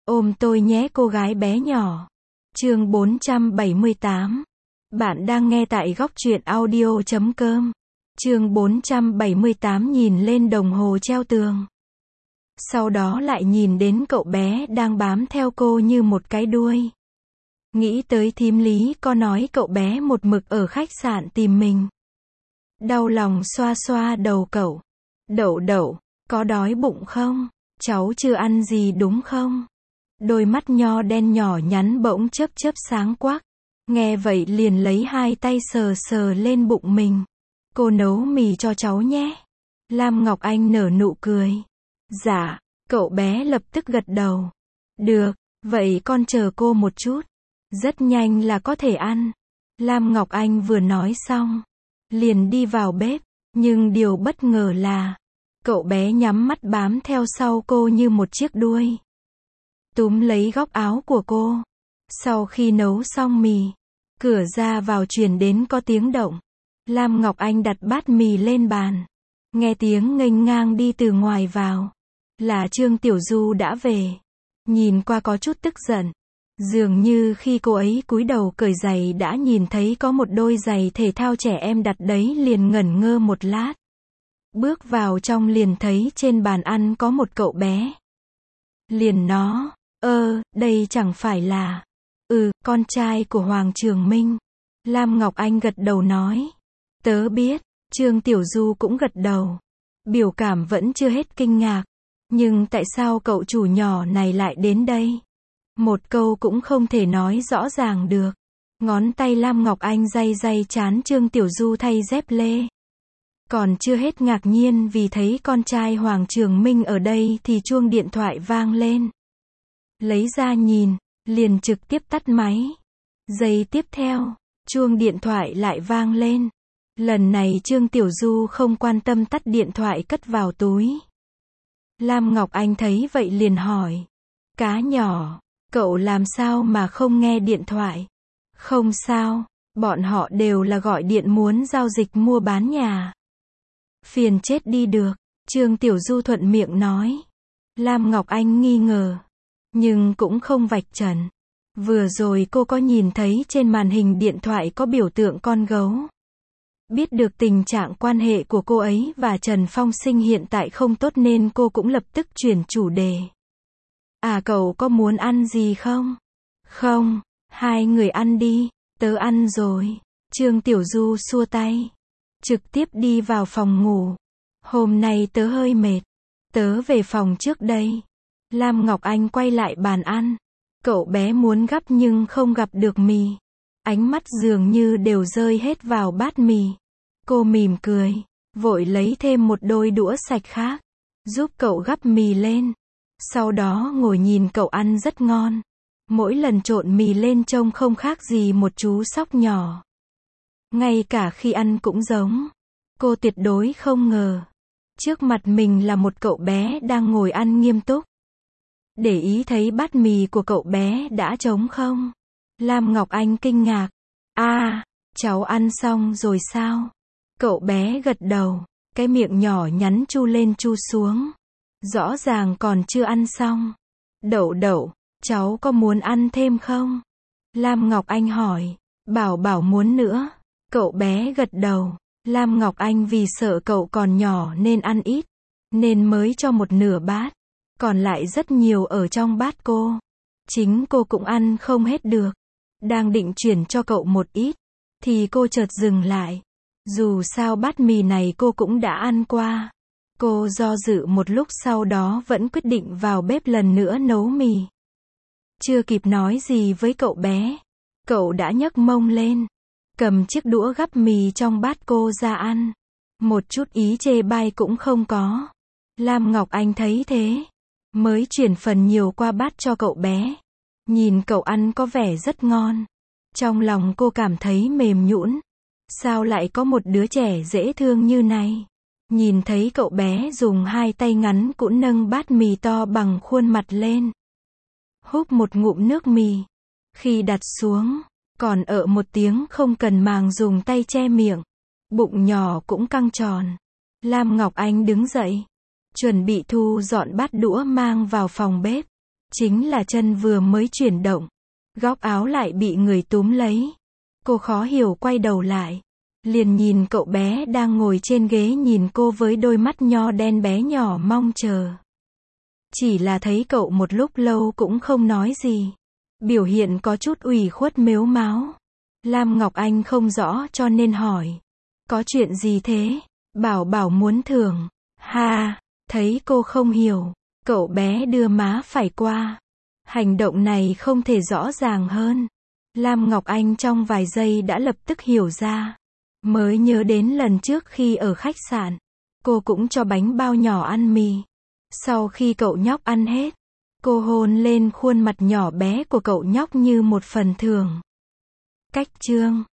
Ôm tôi nhé cô gái bé nhỏ. Chương 478. Bạn đang nghe tại góc truyện audio.com. Chương 478 nhìn lên đồng hồ treo tường. Sau đó lại nhìn đến cậu bé đang bám theo cô như một cái đuôi. Nghĩ tới thím Lý có nói cậu bé một mực ở khách sạn tìm mình. Đau lòng xoa xoa đầu cậu. Đậu đậu, có đói bụng không? Cháu chưa ăn gì đúng không? Đôi mắt nho đen nhỏ nhắn bỗng chớp chớp sáng quắc. Nghe vậy liền lấy hai tay sờ sờ lên bụng mình. Cô nấu mì cho cháu nhé. Lam Ngọc Anh nở nụ cười. Dạ, cậu bé lập tức gật đầu. Được, vậy con chờ cô một chút. Rất nhanh là có thể ăn. Lam Ngọc Anh vừa nói xong, liền đi vào bếp. Nhưng điều bất ngờ là, cậu bé nhắm mắt bám theo sau cô như một chiếc đuôi. Túm lấy góc áo của cô. Sau khi nấu xong mì, cửa ra vào truyền đến có tiếng động. Lam Ngọc Anh đặt bát mì lên bàn. Nghe tiếng nghênh ngang đi từ ngoài vào. Là Trương Tiểu Du đã về. Nhìn qua có chút tức giận. Dường như khi cô ấy cúi đầu cởi giày đã nhìn thấy có một đôi giày thể thao trẻ em đặt đấy liền ngẩn ngơ một lát. Bước vào trong liền thấy trên bàn ăn có một cậu bé. Liền nó, đây chẳng phải là, con trai của Hoàng Trường Minh. Lam Ngọc Anh gật đầu nói. Tớ biết, Trương Tiểu Du cũng gật đầu. Biểu cảm vẫn chưa hết kinh ngạc. Nhưng tại sao cậu chủ nhỏ này lại đến đây? Một câu cũng không thể nói rõ ràng được. Ngón tay Lam Ngọc Anh day day trán Trương Tiểu Du thay dép lê. Còn chưa hết ngạc nhiên vì thấy con trai Hoàng Trường Minh ở đây thì chuông điện thoại vang lên. Lấy ra nhìn, liền trực tiếp tắt máy. Giây tiếp theo, chuông điện thoại lại vang lên. Lần này Trương Tiểu Du không quan tâm tắt điện thoại cất vào túi. Lam Ngọc Anh thấy vậy liền hỏi. Cá nhỏ, cậu làm sao mà không nghe điện thoại? Không sao, bọn họ đều là gọi điện muốn giao dịch mua bán nhà. Phiền chết đi được, Trương Tiểu Du thuận miệng nói. Lam Ngọc Anh nghi ngờ, nhưng cũng không vạch trần. Vừa rồi cô có nhìn thấy trên màn hình điện thoại có biểu tượng con gấu. Biết được tình trạng quan hệ của cô ấy và Trần Phong Sinh hiện tại không tốt nên cô cũng lập tức chuyển chủ đề. À cậu có muốn ăn gì không? Không, hai người ăn đi, tớ ăn rồi. Trương Tiểu Du xua tay. Trực tiếp đi vào phòng ngủ. Hôm nay tớ hơi mệt. Tớ về phòng trước đây. Lam Ngọc Anh quay lại bàn ăn. Cậu bé muốn gắp nhưng không gặp được mì. Ánh mắt dường như đều rơi hết vào bát mì. Cô mỉm cười, vội lấy thêm một đôi đũa sạch khác, giúp cậu gắp mì lên. Sau đó ngồi nhìn cậu ăn rất ngon. Mỗi lần trộn mì lên trông không khác gì một chú sóc nhỏ. Ngay cả khi ăn cũng giống. Cô tuyệt đối không ngờ. Trước mặt mình là một cậu bé đang ngồi ăn nghiêm túc. Để ý thấy bát mì của cậu bé đã trống không. Lam Ngọc Anh kinh ngạc. Cháu ăn xong rồi sao? Cậu bé gật đầu. Cái miệng nhỏ nhắn chu lên chu xuống. Rõ ràng còn chưa ăn xong. Đậu đậu, cháu có muốn ăn thêm không? Lam Ngọc Anh hỏi. Bảo muốn nữa. Cậu bé gật đầu. Lam Ngọc Anh vì sợ cậu còn nhỏ nên ăn ít, nên mới cho một nửa bát. Còn lại rất nhiều ở trong bát cô. Chính cô cũng ăn không hết được. Đang định chuyển cho cậu một ít, thì cô chợt dừng lại. Dù sao bát mì này cô cũng đã ăn qua. Cô do dự một lúc sau đó vẫn quyết định vào bếp lần nữa nấu mì. Chưa kịp nói gì với cậu bé, cậu đã nhấc mông lên, cầm chiếc đũa gắp mì trong bát cô ra ăn. Một chút ý chê bai cũng không có. Lam Ngọc Anh thấy thế, mới chuyển phần nhiều qua bát cho cậu bé. Nhìn cậu ăn có vẻ rất ngon. Trong lòng cô cảm thấy mềm nhũn. Sao lại có một đứa trẻ dễ thương như này? Nhìn thấy cậu bé dùng hai tay ngắn cũn nâng bát mì to bằng khuôn mặt lên. Húp một ngụm nước mì. Khi đặt xuống, còn một tiếng không cần màng dùng tay che miệng. Bụng nhỏ cũng căng tròn. Lam Ngọc Anh đứng dậy, chuẩn bị thu dọn bát đũa mang vào phòng bếp. Chính là chân vừa mới chuyển động, góc áo lại bị người túm lấy. Cô khó hiểu quay đầu lại, liền nhìn cậu bé đang ngồi trên ghế nhìn cô với đôi mắt nho đen bé nhỏ mong chờ. Chỉ là thấy cậu một lúc lâu cũng không nói gì, biểu hiện có chút ủy khuất mếu máo. Lam Ngọc Anh không rõ cho nên hỏi, có chuyện gì thế? Bảo bảo muốn thưởng. Ha, thấy cô không hiểu, cậu bé đưa má phải qua. Hành động này không thể rõ ràng hơn. Lam Ngọc Anh trong vài giây đã lập tức hiểu ra. Mới nhớ đến lần trước khi ở khách sạn, cô cũng cho bánh bao nhỏ ăn mì. Sau khi cậu nhóc ăn hết, cô hôn lên khuôn mặt nhỏ bé của cậu nhóc như một phần thưởng. Cách chương